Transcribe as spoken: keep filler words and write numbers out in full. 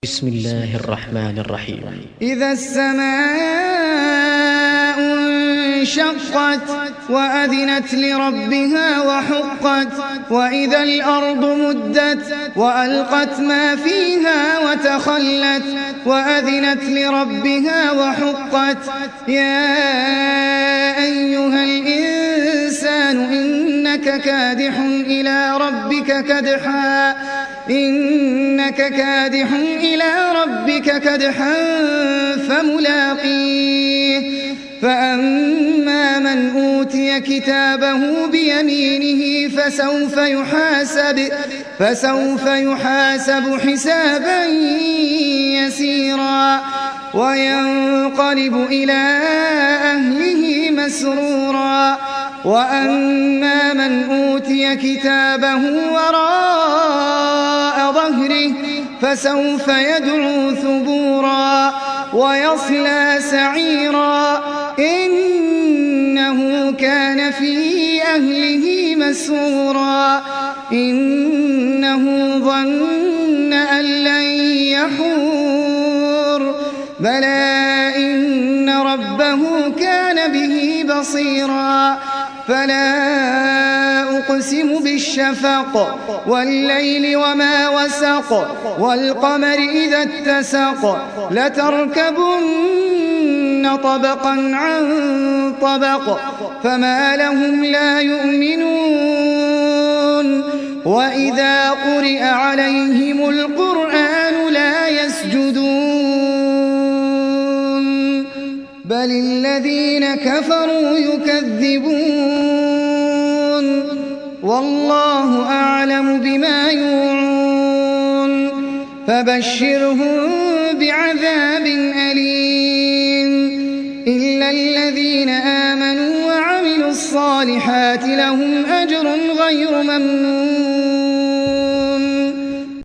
بسم الله الرحمن الرحيم. إذا السماء انشقت وأذنت لربها وحقت وإذا الأرض مدت وألقت ما فيها وتخلت وأذنت لربها وحقت يا أيها الإنسان إنك كادح إلى ربك كدحا إنك كادح إلى ربك كدحا فملاقيه فأما من أوتي كتابه بيمينه فسوف يحاسب فسوف يحاسب حسابا يسيرا وينقلب إلى أهله مسرورا وأما من أوتي كتابه وراء ظهره فسوف يدعو ثبورا ويصلى سعيرا إنه كان في أهله مسرورا إنه ظن أن لن يحور بلى إن ربه كان به بصيرا فلا أقسم بالشفق والليل وما وسق والقمر إذا اتسق لتركبن طبقا عن طبق فما لهم لا يؤمنون وإذا قرئ عليهم القرآن لا يسجدون بل الذين كفروا يكذبون والله أعلم بما يوعون فبشرهم بعذاب أليم إلا الذين آمنوا وعملوا الصالحات لهم أجر غير ممنون